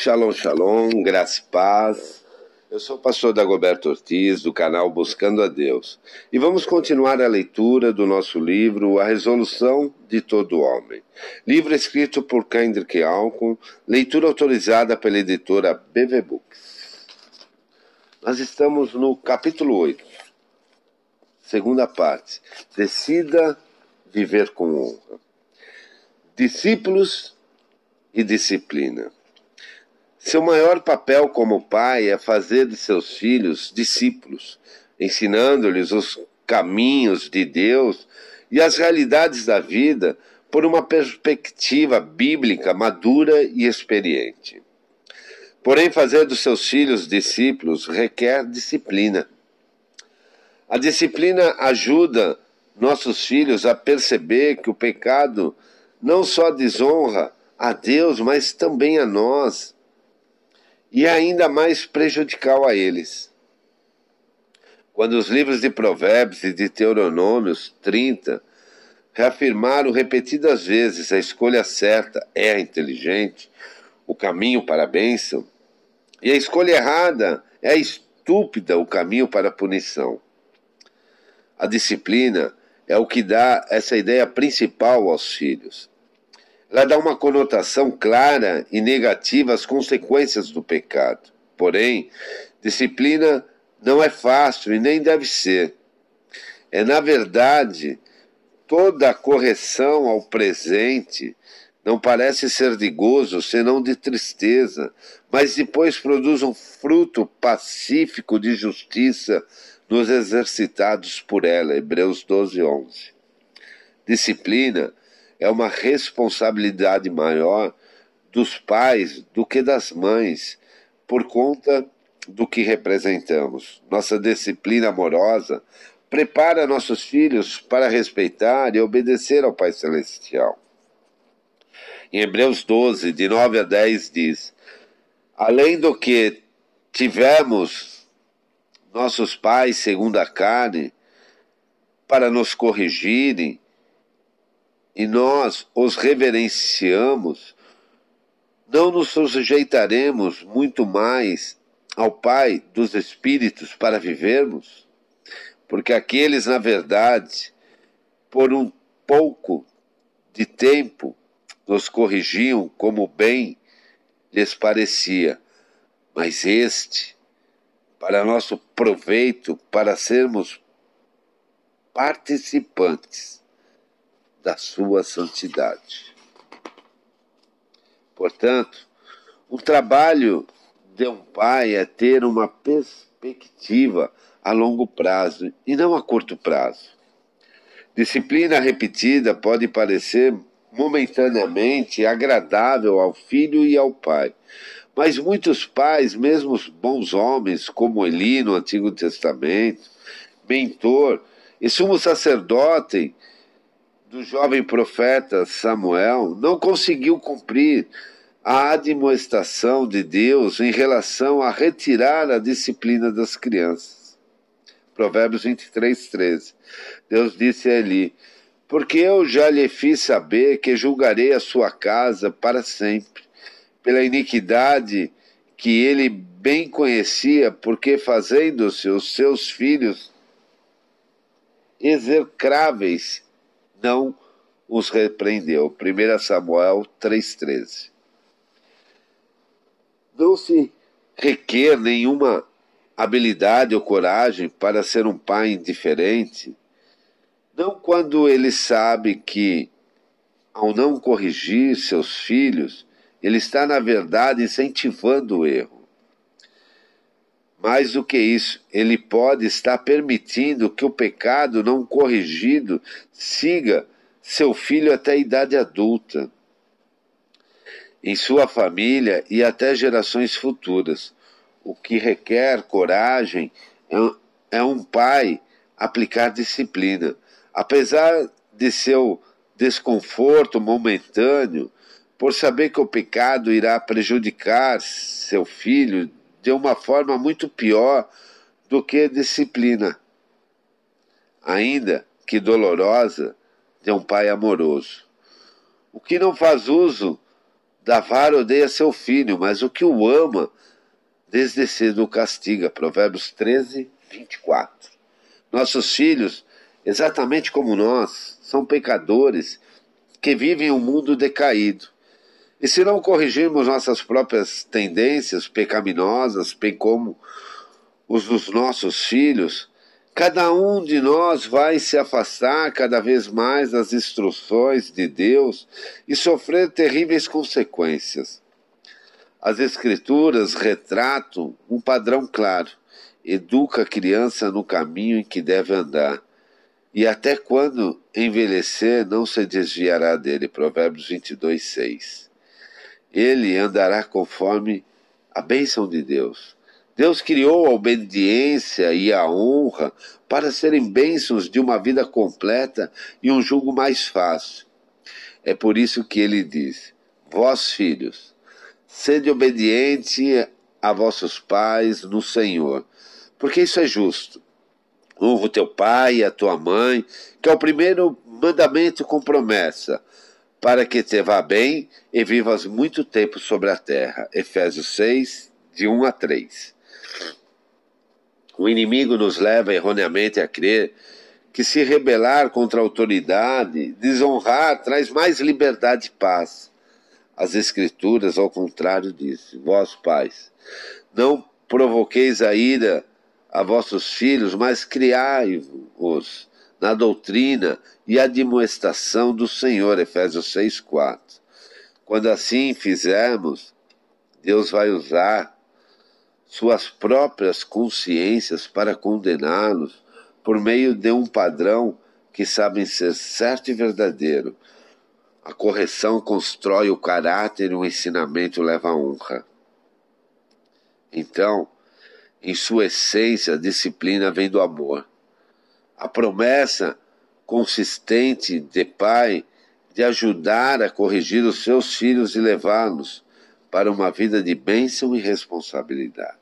Shalom, shalom, graça e paz. Eu sou o pastor Dagoberto Ortiz, do canal Buscando a Deus. E vamos continuar a leitura do nosso livro A Resolução de Todo Homem. Livro escrito por Kendrick Alcon, leitura autorizada pela editora BV Books. Nós estamos no capítulo 8, segunda parte. Decida viver com honra. Discípulos e disciplina. Seu maior papel como pai é fazer de seus filhos discípulos, ensinando-lhes os caminhos de Deus e as realidades da vida por uma perspectiva bíblica madura e experiente. Porém, fazer dos seus filhos discípulos requer disciplina. A disciplina ajuda nossos filhos a perceber que o pecado não só desonra a Deus, mas também a nós, e é ainda mais prejudicial a eles. Quando os livros de Provérbios e de Deuteronômios 30 reafirmaram repetidas vezes a escolha certa é a inteligente, o caminho para a bênção, e a escolha errada é a estúpida, o caminho para a punição. A disciplina é o que dá essa ideia principal aos filhos. Ela dá uma conotação clara e negativa às consequências do pecado. Porém, disciplina não é fácil e nem deve ser. É, na verdade, toda a correção ao presente não parece ser de gozo, senão de tristeza, mas depois produz um fruto pacífico de justiça nos exercitados por ela. Hebreus 12:11. Disciplina é uma responsabilidade maior dos pais do que das mães, por conta do que representamos. Nossa disciplina amorosa prepara nossos filhos para respeitar e obedecer ao Pai Celestial. Em Hebreus 12, de 9 a 10, diz: além do que tivemos nossos pais segundo a carne, para nos corrigirem, e nós os reverenciamos, não nos sujeitaremos muito mais ao Pai dos Espíritos para vivermos? Porque aqueles, na verdade, por um pouco de tempo, nos corrigiam como bem lhes parecia, mas este, para nosso proveito, para sermos participantes da sua santidade. Portanto, o trabalho de um pai é ter uma perspectiva a longo prazo e não a curto prazo. Disciplina repetida pode parecer momentaneamente agradável ao filho e ao pai, mas muitos pais, mesmo os bons homens como Eli no Antigo Testamento, mentor e sumo sacerdote do jovem profeta Samuel, não conseguiu cumprir a admoestação de Deus em relação a retirar a disciplina das crianças. Provérbios 23:13. Deus disse a Eli: porque eu já lhe fiz saber que julgarei a sua casa para sempre, pela iniquidade que ele bem conhecia, porque fazendo-se os seus filhos execráveis, não os repreendeu. 1 Samuel 3:13. Não se requer nenhuma habilidade ou coragem para ser um pai indiferente, não quando ele sabe que, ao não corrigir seus filhos, ele está, na verdade, incentivando o erro. Mais do que isso, ele pode estar permitindo que o pecado não corrigido siga seu filho até a idade adulta, em sua família e até gerações futuras. O que requer coragem é um pai aplicar disciplina. Apesar de seu desconforto momentâneo, por saber que o pecado irá prejudicar seu filho de uma forma muito pior do que disciplina, ainda que dolorosa, de um pai amoroso. O que não faz uso da vara odeia seu filho, mas o que o ama, desde cedo o castiga. Provérbios 13, 24. Nossos filhos, exatamente como nós, são pecadores que vivem em um mundo decaído. E se não corrigirmos nossas próprias tendências pecaminosas, bem como os dos nossos filhos, cada um de nós vai se afastar cada vez mais das instruções de Deus e sofrer terríveis consequências. As Escrituras retratam um padrão claro. Educa a criança no caminho em que deve andar, e até quando envelhecer não se desviará dele. Provérbios 22, 6. Ele andará conforme a bênção de Deus. Deus criou a obediência e a honra para serem bênçãos de uma vida completa e um jugo mais fácil. É por isso que ele diz: vós, filhos, sede obediente a vossos pais no Senhor, porque isso é justo. Honra o teu pai e a tua mãe, que é o primeiro mandamento com promessa, para que te vá bem e vivas muito tempo sobre a terra. Efésios 6, de 1 a 3. O inimigo nos leva erroneamente a crer que se rebelar contra a autoridade, desonrar, traz mais liberdade e paz. As Escrituras, ao contrário, dizem: vós, pais, não provoqueis a ira a vossos filhos, mas criai-os na doutrina e admoestação do Senhor. Efésios 6, 4. Quando assim fizermos, Deus vai usar suas próprias consciências para condená-los por meio de um padrão que sabem ser certo e verdadeiro. A correção constrói o caráter e o ensinamento leva à honra. Então, em sua essência, a disciplina vem do amor. A promessa consistente de pai de ajudar a corrigir os seus filhos e levá-los para uma vida de bênção e responsabilidade.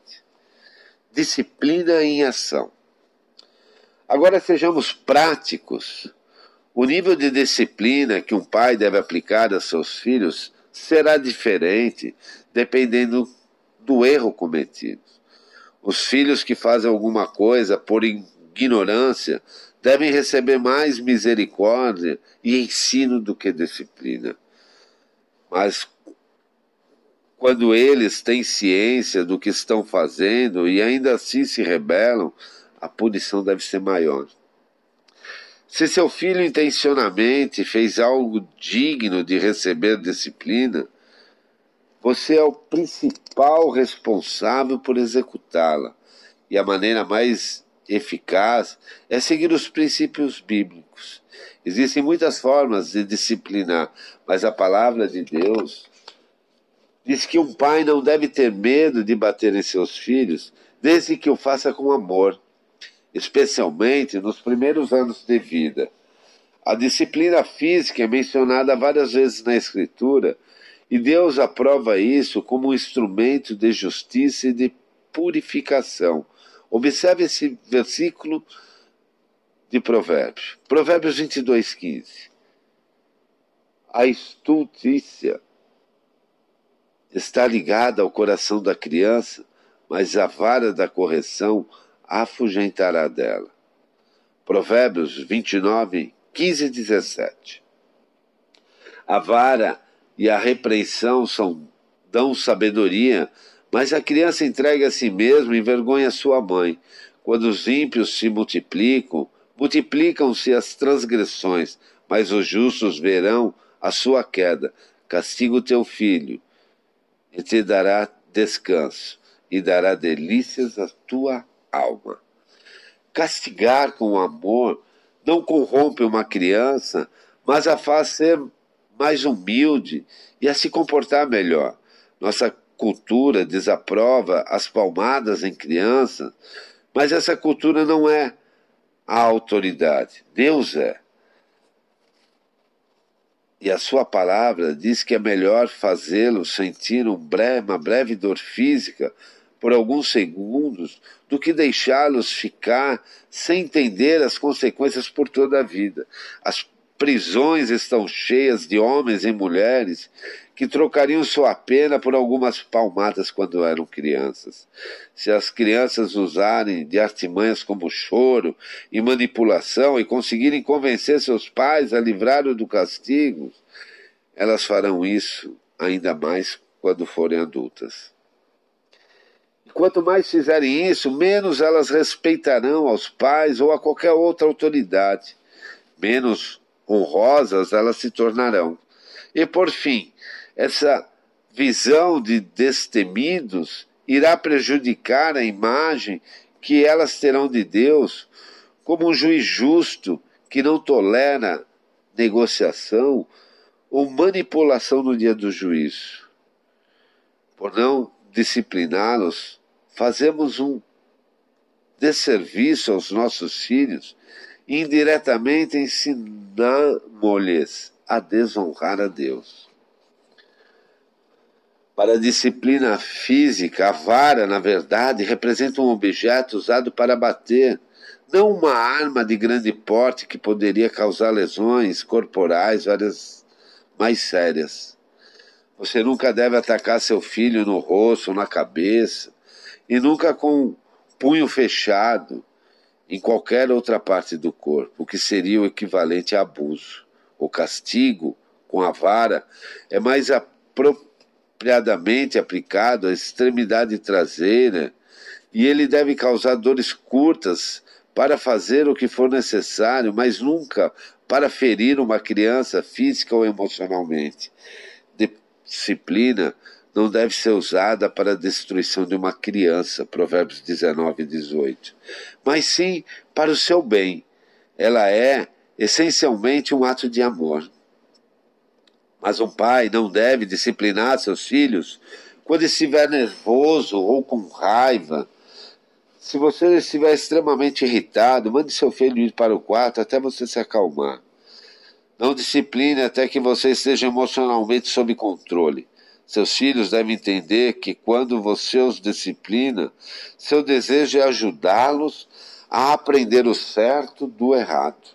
Disciplina em ação. Agora sejamos práticos. O nível de disciplina que um pai deve aplicar a seus filhos será diferente dependendo do erro cometido. Os filhos que fazem alguma coisa por ignorância devem receber mais misericórdia e ensino do que disciplina. Mas quando eles têm ciência do que estão fazendo e ainda assim se rebelam, a punição deve ser maior. Se seu filho intencionalmente fez algo digno de receber disciplina, você é o principal responsável por executá-la. E a maneira mais eficaz é seguir os princípios bíblicos. Existem muitas formas de disciplinar, mas a palavra de Deus diz que um pai não deve ter medo de bater em seus filhos, desde que o faça com amor, especialmente nos primeiros anos de vida. A disciplina física é mencionada várias vezes na Escritura, e Deus aprova isso como um instrumento de justiça e de purificação. Observe esse versículo de Provérbios. Provérbios 22, 15. A estultícia está ligada ao coração da criança, mas a vara da correção afugentará dela. Provérbios 29, 15 e 17. A vara e a repreensão dão sabedoria, mas a criança entrega a si mesma e envergonha sua mãe. Quando os ímpios se multiplicam, multiplicam-se as transgressões, mas os justos verão a sua queda. Castiga o teu filho, e te dará descanso, e dará delícias à tua alma. Castigar com amor não corrompe uma criança, mas a faz ser mais humilde e a se comportar melhor. Nossa cultura desaprova as palmadas em crianças, mas essa cultura não é a autoridade. Deus é. E a sua palavra diz que é melhor fazê-lo sentir uma breve dor física por alguns segundos do que deixá-los ficar sem entender as consequências por toda a vida. As prisões estão cheias de homens e mulheres que trocariam sua pena por algumas palmadas quando eram crianças. Se as crianças usarem de artimanhas como choro e manipulação e conseguirem convencer seus pais a livrá-los do castigo, elas farão isso ainda mais quando forem adultas. E quanto mais fizerem isso, menos elas respeitarão aos pais ou a qualquer outra autoridade. Menos honrosas elas se tornarão. E por fim, essa visão de destemidos irá prejudicar a imagem que elas terão de Deus como um juiz justo que não tolera negociação ou manipulação no dia do juízo. Por não discipliná-los, fazemos um desserviço aos nossos filhos e indiretamente ensinamos-lhes a desonrar a Deus. Para a disciplina física, a vara, na verdade, representa um objeto usado para bater, não uma arma de grande porte que poderia causar lesões corporais várias mais sérias. Você nunca deve atacar seu filho no rosto ou na cabeça, e nunca com punho fechado em qualquer outra parte do corpo, o que seria o equivalente a abuso. O castigo com a vara é mais apropriadamente aplicado à extremidade traseira, e ele deve causar dores curtas para fazer o que for necessário, mas nunca para ferir uma criança física ou emocionalmente. Disciplina não deve ser usada para a destruição de uma criança, Provérbios 19 e 18, mas sim para o seu bem. Ela é essencialmente um ato de amor. Mas um pai não deve disciplinar seus filhos quando estiver nervoso ou com raiva. Se você estiver extremamente irritado, mande seu filho ir para o quarto até você se acalmar. Não discipline até que você esteja emocionalmente sob controle. Seus filhos devem entender que quando você os disciplina, seu desejo é ajudá-los a aprender o certo do errado,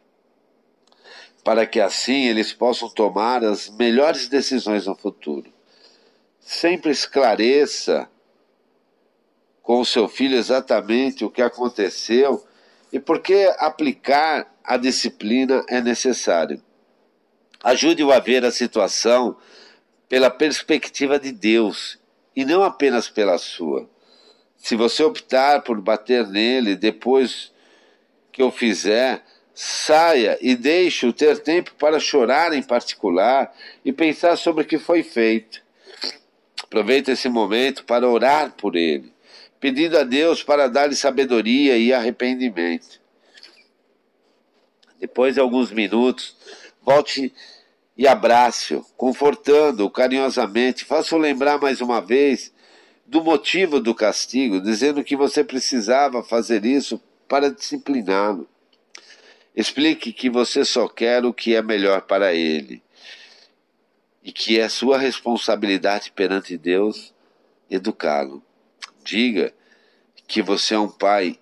para que assim eles possam tomar as melhores decisões no futuro. Sempre esclareça com o seu filho exatamente o que aconteceu e por que aplicar a disciplina é necessário. Ajude-o a ver a situação pela perspectiva de Deus e não apenas pela sua. Se você optar por bater nele depois que o fizer, saia e deixe-o ter tempo para chorar em particular e pensar sobre o que foi feito. Aproveite esse momento para orar por ele, pedindo a Deus para dar-lhe sabedoria e arrependimento. Depois de alguns minutos, volte e abrace-o, confortando-o carinhosamente. Faça-o lembrar mais uma vez do motivo do castigo, dizendo que você precisava fazer isso para discipliná-lo. Explique que você só quer o que é melhor para ele e que é sua responsabilidade perante Deus educá-lo. Diga que você é um pai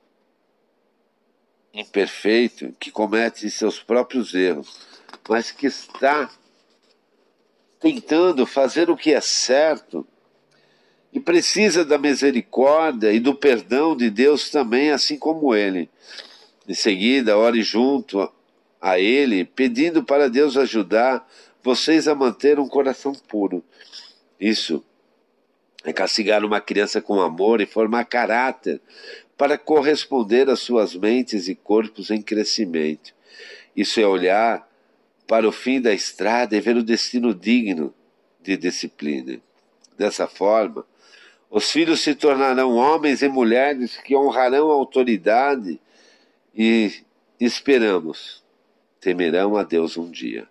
imperfeito, que comete seus próprios erros, mas que está tentando fazer o que é certo e precisa da misericórdia e do perdão de Deus também, assim como ele. Em seguida, ore junto a ele, pedindo para Deus ajudar vocês a manter um coração puro. Isso é castigar uma criança com amor e formar caráter para corresponder às suas mentes e corpos em crescimento. Isso é olhar para o fim da estrada e ver o destino digno de disciplina. Dessa forma, os filhos se tornarão homens e mulheres que honrarão a autoridade e, esperamos, temerão a Deus um dia.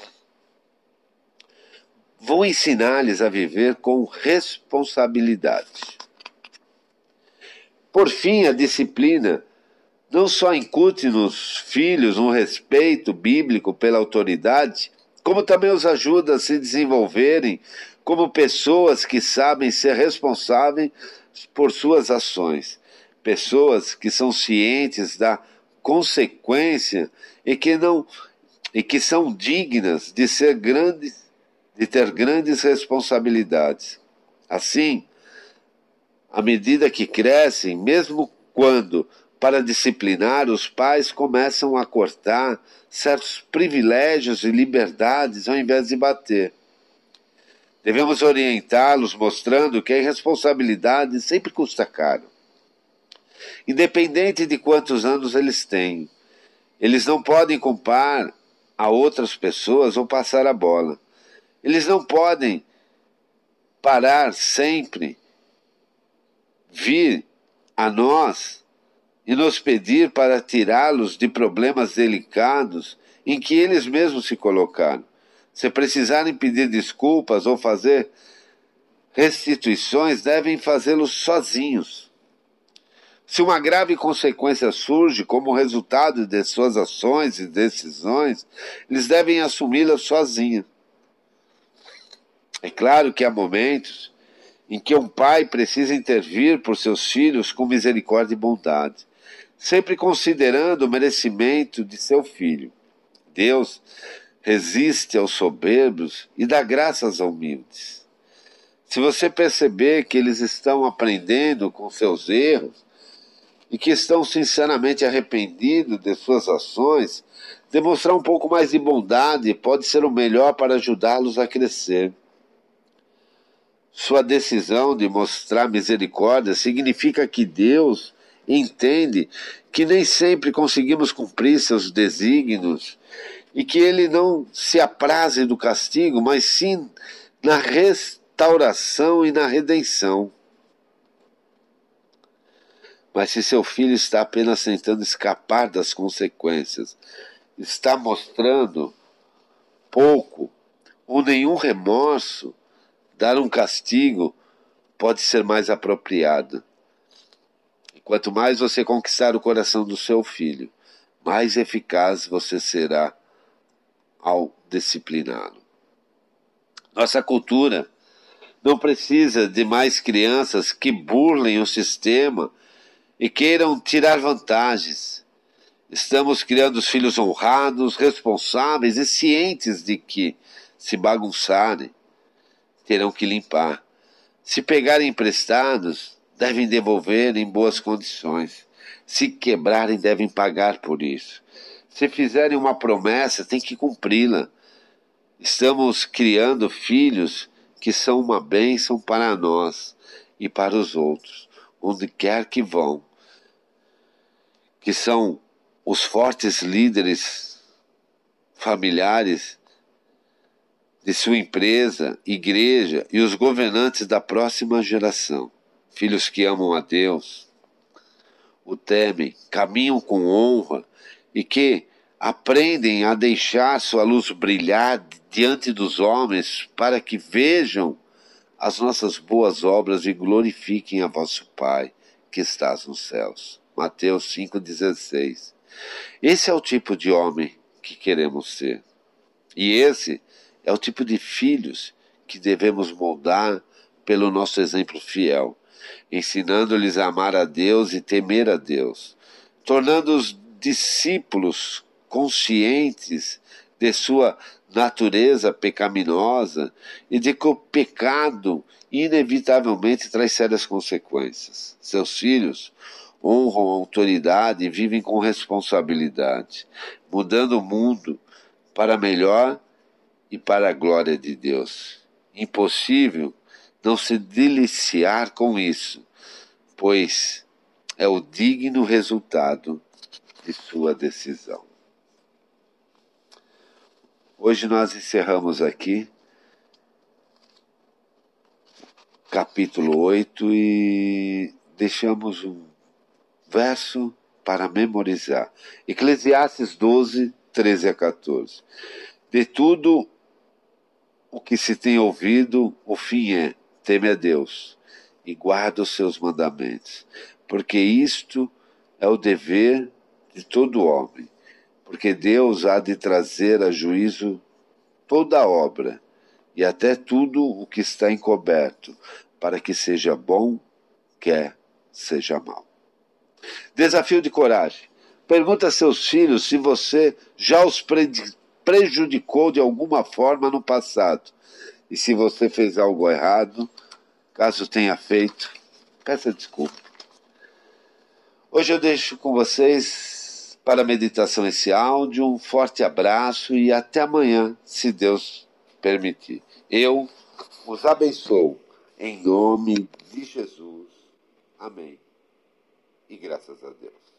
Vou ensinar-lhes a viver com responsabilidade. Por fim, a disciplina não só incute nos filhos um respeito bíblico pela autoridade, como também os ajuda a se desenvolverem como pessoas que sabem ser responsáveis por suas ações, pessoas que são cientes da consequência e que são dignas de ser grandes de ter grandes responsabilidades. Assim, à medida que crescem, mesmo quando para disciplinar, os pais começam a cortar certos privilégios e liberdades ao invés de bater. Devemos orientá-los mostrando que a irresponsabilidade sempre custa caro. Independente de quantos anos eles têm, eles não podem culpar a outras pessoas ou passar a bola. Eles não podem parar sempre, vir a nós e nos pedir para tirá-los de problemas delicados em que eles mesmos se colocaram. Se precisarem pedir desculpas ou fazer restituições, devem fazê-lo sozinhos. Se uma grave consequência surge como resultado de suas ações e decisões, eles devem assumi-la sozinhos. É claro que há momentos em que um pai precisa intervir por seus filhos com misericórdia e bondade, sempre considerando o merecimento de seu filho. Deus resiste aos soberbos e dá graças aos humildes. Se você perceber que eles estão aprendendo com seus erros e que estão sinceramente arrependidos de suas ações, demonstrar um pouco mais de bondade pode ser o melhor para ajudá-los a crescer. Sua decisão de mostrar misericórdia significa que Deus entende que nem sempre conseguimos cumprir seus desígnios e que Ele não se apraze do castigo, mas sim na restauração e na redenção. Mas se seu filho está apenas tentando escapar das consequências, está mostrando pouco ou nenhum remorso, dar um castigo pode ser mais apropriado. E quanto mais você conquistar o coração do seu filho, mais eficaz você será ao discipliná-lo. Nossa cultura não precisa de mais crianças que burlem o sistema e queiram tirar vantagens. Estamos criando os filhos honrados, responsáveis e cientes de que, se bagunçarem, terão que limpar. Se pegarem emprestados, devem devolver em boas condições. Se quebrarem, devem pagar por isso. Se fizerem uma promessa, têm que cumpri-la. Estamos criando filhos que são uma bênção para nós e para os outros, onde quer que vão, que são os fortes líderes familiares de sua empresa, igreja e os governantes da próxima geração. Filhos que amam a Deus, o temem, caminham com honra e que aprendem a deixar sua luz brilhar diante dos homens para que vejam as nossas boas obras e glorifiquem a vosso Pai que estás nos céus. Mateus 5,16. Esse é o tipo de homem que queremos ser. E esse é o tipo de filhos que devemos moldar pelo nosso exemplo fiel, ensinando-lhes a amar a Deus e temer a Deus, tornando-os discípulos conscientes de sua natureza pecaminosa e de que o pecado inevitavelmente traz sérias consequências. Seus filhos honram a autoridade e vivem com responsabilidade, mudando o mundo para melhor e para a glória de Deus. Impossível não se deliciar com isso, pois é o digno resultado de sua decisão. Hoje nós encerramos aqui capítulo 8 e deixamos um verso para memorizar. Eclesiastes 12, 13 a 14. De tudo o que se tem ouvido, o fim é: teme a Deus e guarda os seus mandamentos, porque isto é o dever de todo homem, porque Deus há de trazer a juízo toda a obra e até tudo o que está encoberto, para que seja bom, quer seja mal. Desafio de coragem. Pergunta a seus filhos se você já os prejudicou de alguma forma no passado. E se você fez algo errado, caso tenha feito, peça desculpa. Hoje eu deixo com vocês para a meditação esse áudio. Um forte abraço e até amanhã, se Deus permitir. Eu os abençoo em nome de Jesus. Amém. E graças a Deus.